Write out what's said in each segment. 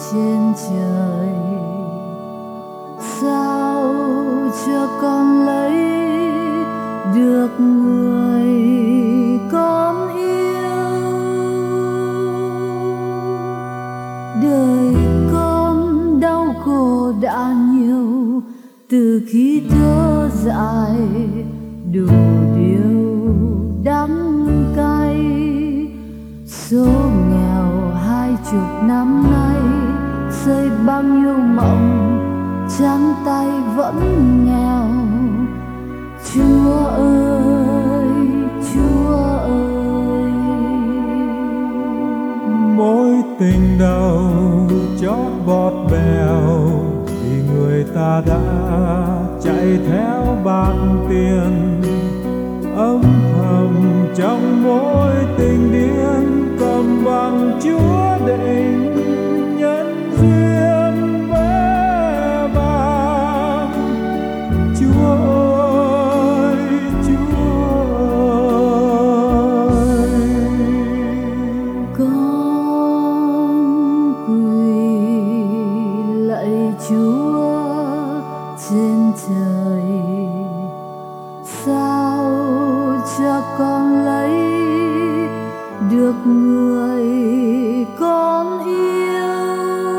trên trời, sao cho con lấy được người con yêu. Đời con đau khổ đã nhiều, từ khi thơ dại đủ điều đắng cay. Số nghèo 20 năm nay, xây bao nhiêu mộng trắng tay vẫn nghèo. Chúa ơi, Chúa ơi, mối tình đầu chót bọt bèo vì người ta đã chạy theo bạc tiền. Âm thầm trong mối tình điên, cầm bằng Chúa định nhân duyên vẽ vang. Chúa ơi, Chúa ơi, con quỳ lạy Chúa trên trời, sao cho con lấy được người con yêu.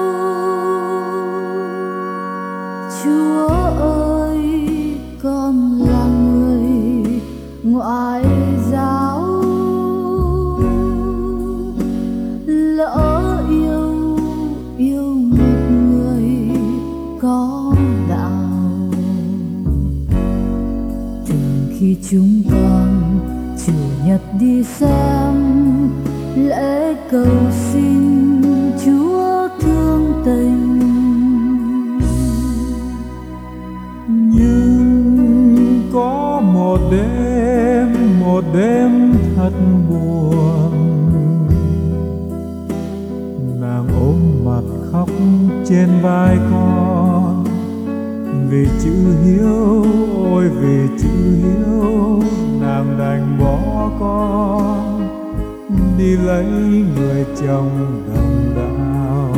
Chúa ơi, con là người ngoại giáo, lỡ yêu một người có đạo. Từng khi chúng con Chủ nhật đi xem lễ cầu xin Chúa thương tình, nhưng có một đêm thật buồn. Nàng ôm mặt khóc trên vai con, vì chữ hiếu, ôi vì chữ hiếu, nàng đành bỏ con đi lấy người chồng đồng đạo.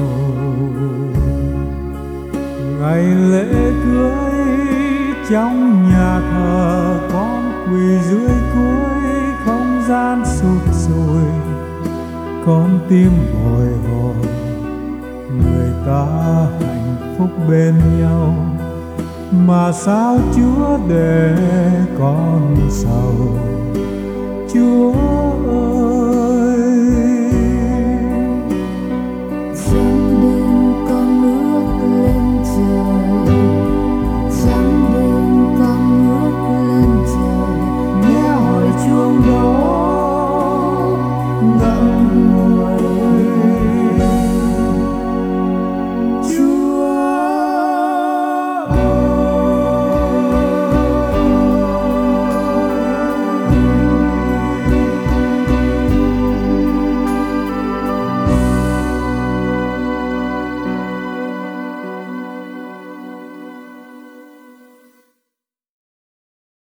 Ngày lễ cưới trong nhà thờ, con quỳ dưới cuối không gian sụp sùi. Con tim bồi hồi, người ta hạnh phúc bên nhau, mà sao Chúa để con sầu. Chúa ơi,